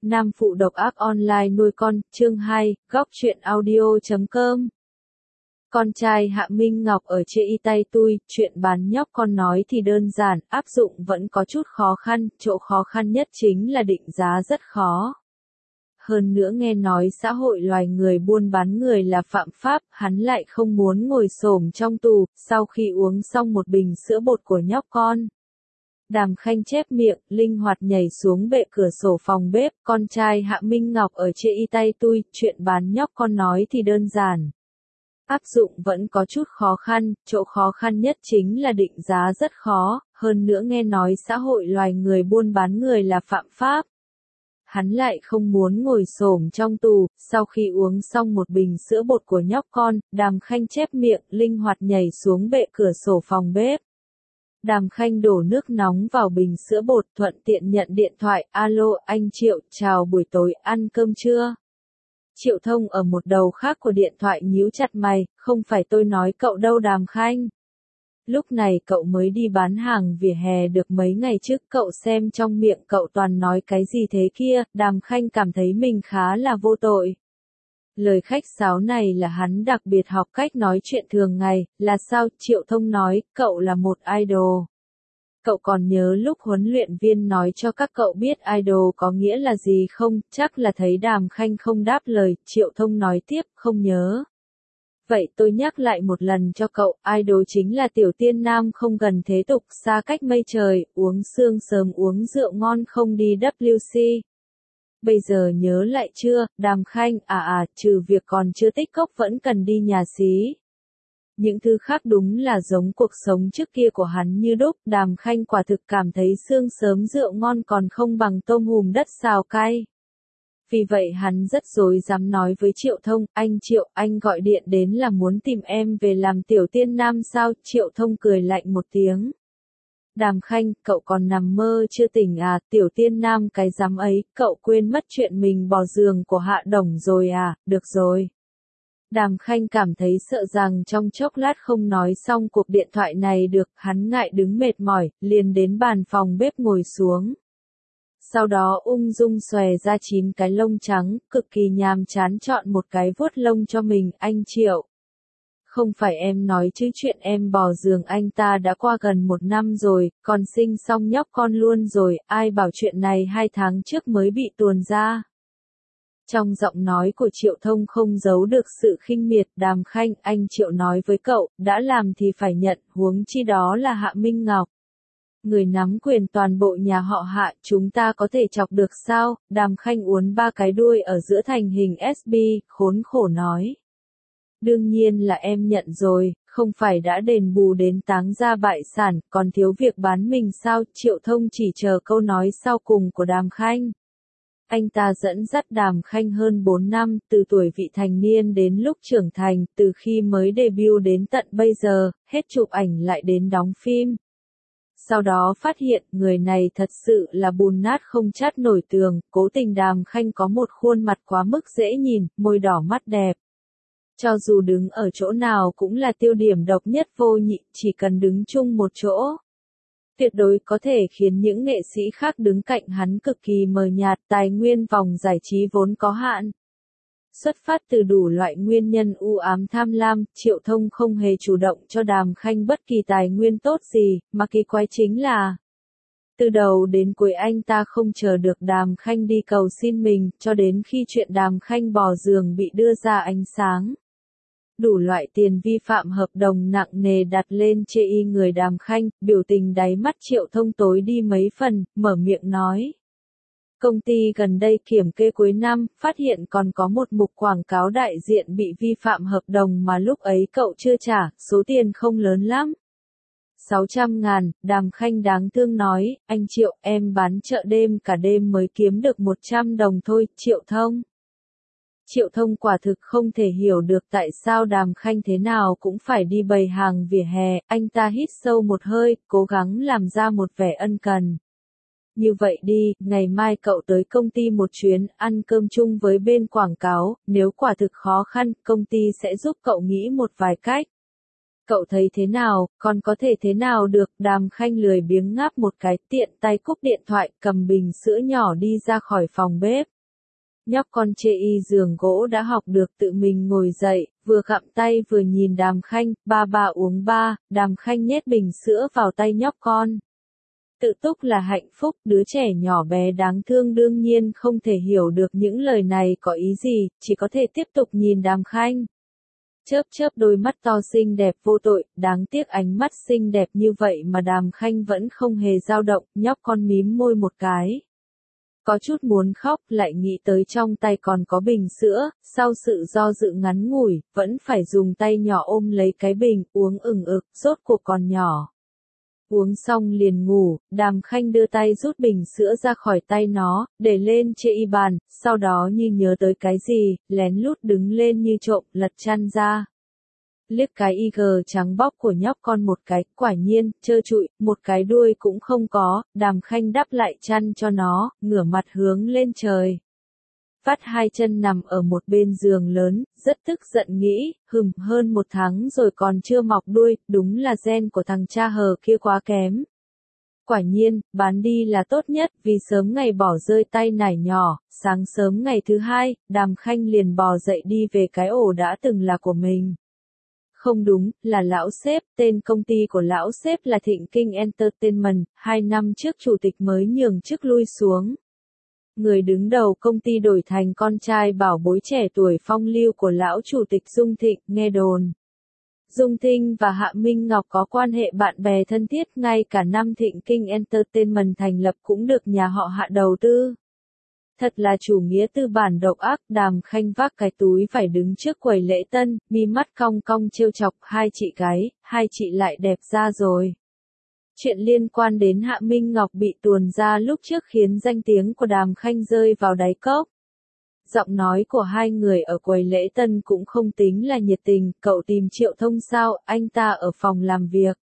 Nam phụ độc ác online nuôi con, chương 2, góc truyện audio.com. Con trai Hạ Minh Ngọc ở chê y tay tui, chuyện bán nhóc con nói thì đơn giản, áp dụng vẫn có chút khó khăn, chỗ khó khăn nhất chính là định giá rất khó. Hơn nữa nghe nói xã hội loài người buôn bán người là phạm pháp, hắn lại không muốn ngồi xổm trong tù, sau khi uống xong một bình sữa bột của nhóc con. Đàm Khanh chép miệng, linh hoạt nhảy xuống bệ cửa sổ phòng bếp, con trai Hạ Minh Ngọc ở chê y tay tui, chuyện bán nhóc con nói thì đơn giản. Áp dụng vẫn có chút khó khăn, chỗ khó khăn nhất chính là định giá rất khó, hơn nữa nghe nói xã hội loài người buôn bán người là phạm pháp. Hắn lại không muốn ngồi xổm trong tù, sau khi uống xong một bình sữa bột của nhóc con, Đàm Khanh chép miệng, linh hoạt nhảy xuống bệ cửa sổ phòng bếp. Đàm Khanh đổ nước nóng vào bình sữa bột, thuận tiện nhận điện thoại, alo, anh Triệu, chào buổi tối, ăn cơm chưa? Triệu Thông ở một đầu khác của điện thoại nhíu chặt mày, không phải tôi nói cậu đâu Đàm Khanh. Lúc này cậu mới đi bán hàng vỉa hè được mấy ngày trước, cậu xem trong miệng cậu toàn nói cái gì thế kia, Đàm Khanh cảm thấy mình khá là vô tội. Lời khách sáo này là hắn đặc biệt học cách nói chuyện thường ngày, là sao? Triệu Thông nói, cậu là một idol. Cậu còn nhớ lúc huấn luyện viên nói cho các cậu biết idol có nghĩa là gì không? Chắc là thấy Đàm Khanh không đáp lời, Triệu Thông nói tiếp, không nhớ. Vậy tôi nhắc lại một lần cho cậu, idol chính là tiểu tiên nam không gần thế tục, xa cách mây trời, uống sương sớm uống rượu ngon không đi WC. Bây giờ nhớ lại chưa, Đàm Khanh, trừ việc còn chưa tích cốc vẫn cần đi nhà xí. Những thứ khác đúng là giống cuộc sống trước kia của hắn như đúc, Đàm Khanh quả thực cảm thấy sương sớm rượu ngon còn không bằng tôm hùm đất xào cay. Vì vậy hắn rất dối dám nói với Triệu Thông, anh Triệu, anh gọi điện đến là muốn tìm em về làm tiểu tiên nam sao? Triệu Thông cười lạnh một tiếng. Đàm Khanh, cậu còn nằm mơ chưa tỉnh à, tiểu tiên nam cái dám ấy, cậu quên mất chuyện mình bỏ giường của Hạ Đồng rồi à, được rồi. Đàm Khanh cảm thấy sợ rằng trong chốc lát không nói xong cuộc điện thoại này được, hắn ngại đứng mệt mỏi, liền đến bàn phòng bếp ngồi xuống. Sau đó ung dung xòe ra 9 cái lông trắng, cực kỳ nhàm chán chọn một cái vuốt lông cho mình, anh Triệu. Không phải em nói chứ chuyện em bỏ giường anh ta đã qua gần 1 năm rồi, còn sinh xong nhóc con luôn rồi, ai bảo chuyện này 2 tháng trước mới bị tuồn ra. Trong giọng nói của Triệu Thông không giấu được sự khinh miệt, Đàm Khanh, anh Triệu nói với cậu, đã làm thì phải nhận, huống chi đó là Hạ Minh Ngọc. Người nắm quyền toàn bộ nhà họ Hạ, chúng ta có thể chọc được sao? Đàm Khanh uốn 3 cái đuôi ở giữa thành hình SB, khốn khổ nói. Đương nhiên là em nhận rồi, không phải đã đền bù đến táng gia bại sản, còn thiếu việc bán mình sao? Triệu Thông chỉ chờ câu nói sau cùng của Đàm Khanh. Anh ta dẫn dắt Đàm Khanh hơn 4 năm, từ tuổi vị thành niên đến lúc trưởng thành, từ khi mới debut đến tận bây giờ, hết chụp ảnh lại đến đóng phim. Sau đó phát hiện người này thật sự là bùn nát không chát nổi tường, cố tình Đàm Khanh có một khuôn mặt quá mức dễ nhìn, môi đỏ mắt đẹp. Cho dù đứng ở chỗ nào cũng là tiêu điểm độc nhất vô nhị, chỉ cần đứng chung một chỗ. Tuyệt đối có thể khiến những nghệ sĩ khác đứng cạnh hắn cực kỳ mờ nhạt, tài nguyên vòng giải trí vốn có hạn. Xuất phát từ đủ loại nguyên nhân u ám tham lam, Triệu Thông không hề chủ động cho Đàm Khanh bất kỳ tài nguyên tốt gì, mà kỳ quái chính là từ đầu đến cuối anh ta không chờ được Đàm Khanh đi cầu xin mình, cho đến khi chuyện Đàm Khanh bỏ giường bị đưa ra ánh sáng. Đủ loại tiền vi phạm hợp đồng nặng nề đặt lên chê y người Đàm Khanh, biểu tình đáy mắt Triệu Thông tối đi mấy phần, mở miệng nói. Công ty gần đây kiểm kê cuối năm, phát hiện còn có một mục quảng cáo đại diện bị vi phạm hợp đồng mà lúc ấy cậu chưa trả, số tiền không lớn lắm. 600.000, Đàm Khanh đáng thương nói, anh Triệu, em bán chợ đêm cả đêm mới kiếm được 100 đồng thôi, Triệu Thông. Triệu Thông quả thực không thể hiểu được tại sao Đàm Khanh thế nào cũng phải đi bày hàng vỉa hè, anh ta hít sâu một hơi, cố gắng làm ra một vẻ ân cần. Như vậy đi, ngày mai cậu tới công ty một chuyến, ăn cơm chung với bên quảng cáo, nếu quả thực khó khăn, công ty sẽ giúp cậu nghĩ một vài cách. Cậu thấy thế nào, còn có thể thế nào được, Đàm Khanh lười biếng ngáp một cái, tiện tay cúp điện thoại, cầm bình sữa nhỏ đi ra khỏi phòng bếp. Nhóc con chê y giường gỗ đã học được tự mình ngồi dậy, vừa gặm tay vừa nhìn Đàm Khanh, ba uống ba, Đàm Khanh nhét bình sữa vào tay nhóc con. Tự túc là hạnh phúc, đứa trẻ nhỏ bé đáng thương đương nhiên không thể hiểu được những lời này có ý gì, chỉ có thể tiếp tục nhìn Đàm Khanh. Chớp chớp đôi mắt to xinh đẹp vô tội, đáng tiếc ánh mắt xinh đẹp như vậy mà Đàm Khanh vẫn không hề dao động, nhóc con mím môi một cái. Có chút muốn khóc, lại nghĩ tới trong tay còn có bình sữa, sau sự do dự ngắn ngủi, vẫn phải dùng tay nhỏ ôm lấy cái bình, uống ừng ực, rốt cuộc còn nhỏ. Uống xong liền ngủ, Đàm Khanh đưa tay rút bình sữa ra khỏi tay nó, để lên trên y bàn, sau đó như nhớ tới cái gì, lén lút đứng lên như trộm, lật chăn ra. Liếc cái y gờ trắng bóc của nhóc con một cái, quả nhiên, trơ trụi, một cái đuôi cũng không có, Đàm Khanh đắp lại chăn cho nó, ngửa mặt hướng lên trời. Vắt hai chân nằm ở một bên giường lớn, rất tức giận nghĩ, hơn 1 tháng rồi còn chưa mọc đuôi, đúng là gen của thằng cha hờ kia quá kém. Quả nhiên, bán đi là tốt nhất, vì sớm ngày bỏ rơi tay nải nhỏ, sáng sớm ngày thứ hai, Đàm Khanh liền bò dậy đi về cái ổ đã từng là của mình. Không đúng, là lão sếp, tên công ty của lão sếp là Thịnh Kinh Entertainment, 2 năm trước chủ tịch mới nhường chức lui xuống. Người đứng đầu công ty đổi thành con trai bảo bối trẻ tuổi phong lưu của lão chủ tịch Dung Thịnh, nghe đồn. Dung Thinh và Hạ Minh Ngọc có quan hệ bạn bè thân thiết, ngay cả năm Thịnh Kinh Entertainment thành lập cũng được nhà họ Hạ đầu tư. Thật là chủ nghĩa tư bản độc ác, Đàm Khanh vác cái túi phải đứng trước quầy lễ tân, mi mắt cong cong trêu chọc, hai chị lại đẹp ra rồi. Chuyện liên quan đến Hạ Minh Ngọc bị tuồn ra lúc trước khiến danh tiếng của Đàm Khanh rơi vào đáy cốc. Giọng nói của hai người ở quầy lễ tân cũng không tính là nhiệt tình, cậu tìm Triệu Thông sao, anh ta ở phòng làm việc.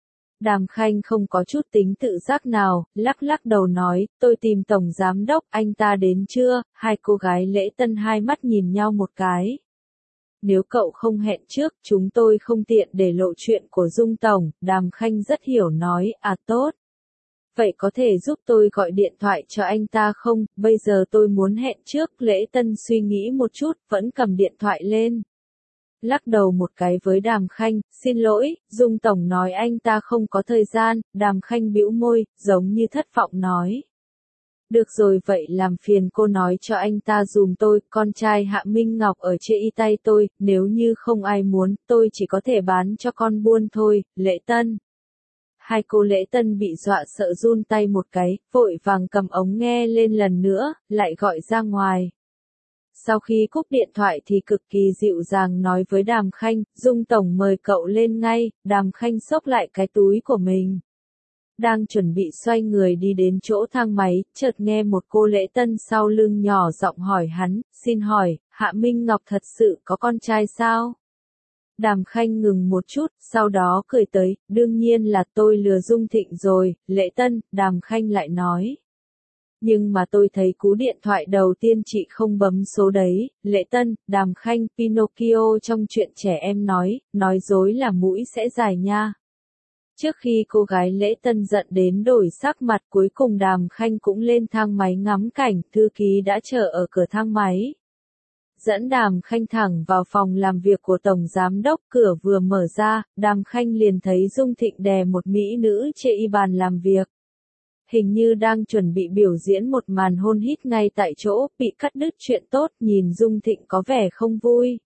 Đàm Khanh không có chút tính tự giác nào, lắc đầu nói, tôi tìm tổng giám đốc, anh ta đến chưa, hai cô gái lễ tân hai mắt nhìn nhau một cái. Nếu cậu không hẹn trước, chúng tôi không tiện để lộ chuyện của Dung Tổng, Đàm Khanh rất hiểu nói, à tốt. Vậy có thể giúp tôi gọi điện thoại cho anh ta không, bây giờ tôi muốn hẹn trước, lễ tân suy nghĩ một chút, vẫn cầm điện thoại lên. Lắc đầu một cái với Đàm Khanh, xin lỗi, Dung Tổng nói anh ta không có thời gian, Đàm Khanh bĩu môi, giống như thất vọng nói. Được rồi vậy làm phiền cô nói cho anh ta dùm tôi, con trai Hạ Minh Ngọc ở trên y tay tôi, nếu như không ai muốn, tôi chỉ có thể bán cho con buôn thôi, lễ tân. Hai cô lễ tân bị dọa sợ run tay một cái, vội vàng cầm ống nghe lên lần nữa, lại gọi ra ngoài. Sau khi cúp điện thoại thì cực kỳ dịu dàng nói với Đàm Khanh, Dung Tổng mời cậu lên ngay, Đàm Khanh xốc lại cái túi của mình. Đang chuẩn bị xoay người đi đến chỗ thang máy, chợt nghe một cô lễ tân sau lưng nhỏ giọng hỏi hắn, xin hỏi, Hạ Minh Ngọc thật sự có con trai sao? Đàm Khanh ngừng một chút, sau đó cười tới, đương nhiên là tôi lừa Dung Thịnh rồi, lễ tân, Đàm Khanh lại nói. Nhưng mà tôi thấy cú điện thoại đầu tiên chị không bấm số đấy, lễ tân, Đàm Khanh, Pinocchio trong chuyện trẻ em nói dối là mũi sẽ dài nha. Trước khi cô gái lễ tân giận đến đổi sắc mặt cuối cùng Đàm Khanh cũng lên thang máy ngắm cảnh, thư ký đã chờ ở cửa thang máy. Dẫn Đàm Khanh thẳng vào phòng làm việc của Tổng Giám Đốc, cửa vừa mở ra, Đàm Khanh liền thấy Dung Thịnh đè một mỹ nữ trên y bàn làm việc. Hình như đang chuẩn bị biểu diễn một màn hôn hít ngay tại chỗ, bị cắt đứt chuyện tốt, nhìn Dung Thịnh có vẻ không vui.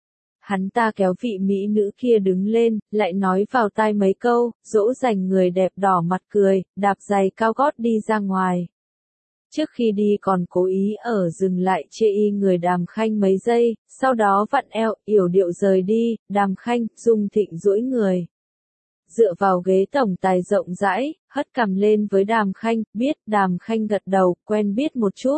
Hắn ta kéo vị mỹ nữ kia đứng lên, lại nói vào tai mấy câu, dỗ dành người đẹp đỏ mặt cười, đạp giày cao gót đi ra ngoài. Trước khi đi còn cố ý dừng lại chê y người Đàm Khanh mấy giây, sau đó vặn eo, yểu điệu rời đi, Đàm Khanh, Dung Thịnh duỗi người. Dựa vào ghế tổng tài rộng rãi, hất cằm lên với Đàm Khanh, biết, Đàm Khanh gật đầu, quen biết một chút.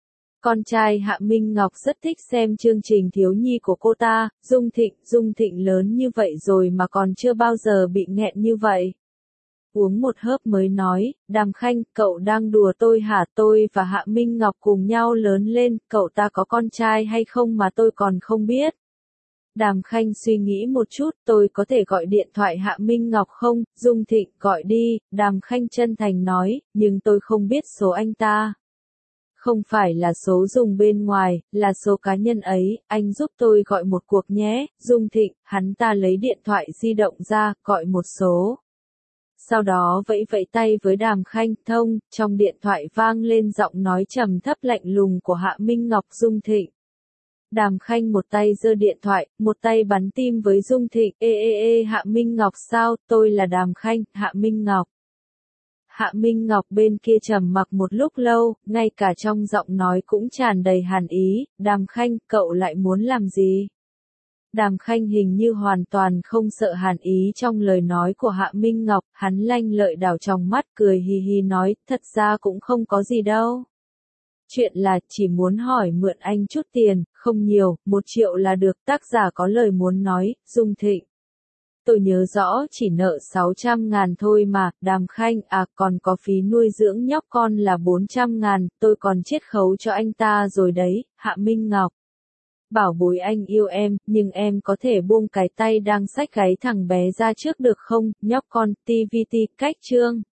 Con trai Hạ Minh Ngọc rất thích xem chương trình thiếu nhi của cô ta, Dung Thịnh lớn như vậy rồi mà còn chưa bao giờ bị nghẹn như vậy. Uống một hớp mới nói, Đàm Khanh, cậu đang đùa tôi hả? Tôi và Hạ Minh Ngọc cùng nhau lớn lên, cậu ta có con trai hay không mà tôi còn không biết. Đàm Khanh suy nghĩ một chút, tôi có thể gọi điện thoại Hạ Minh Ngọc không? Dung Thịnh, gọi đi, Đàm Khanh chân thành nói, nhưng tôi không biết số anh ta. Không phải là số dùng bên ngoài, là số cá nhân ấy, anh giúp tôi gọi một cuộc nhé. Dung Thịnh, hắn ta lấy điện thoại di động ra, gọi một số. Sau đó vẫy vẫy tay với Đàm Khanh, thông, trong điện thoại vang lên giọng nói trầm thấp lạnh lùng của Hạ Minh Ngọc. Dung Thịnh. Đàm Khanh một tay giơ điện thoại, một tay bắn tim với Dung Thịnh, Hạ Minh Ngọc sao, tôi là Đàm Khanh, Hạ Minh Ngọc. Hạ Minh Ngọc bên kia trầm mặc một lúc lâu, ngay cả trong giọng nói cũng tràn đầy hàn ý, Đàm Khanh, cậu lại muốn làm gì? Đàm Khanh hình như hoàn toàn không sợ hàn ý trong lời nói của Hạ Minh Ngọc, hắn lanh lợi đảo trong mắt cười hì hì nói, thật ra cũng không có gì đâu. Chuyện là chỉ muốn hỏi mượn anh chút tiền, không nhiều, 1 triệu là được. Tác giả có lời muốn nói. Dung Thịnh. Tôi nhớ rõ chỉ nợ 600.000 thôi mà. Đàm Khanh, còn có phí nuôi dưỡng nhóc con là 400.000, tôi còn chiết khấu cho anh ta rồi đấy. Hạ Minh Ngọc. Bảo bối, anh yêu em, nhưng em có thể buông cái tay đang xách gáy thằng bé ra trước được không? Nhóc con, TVT, cách chương.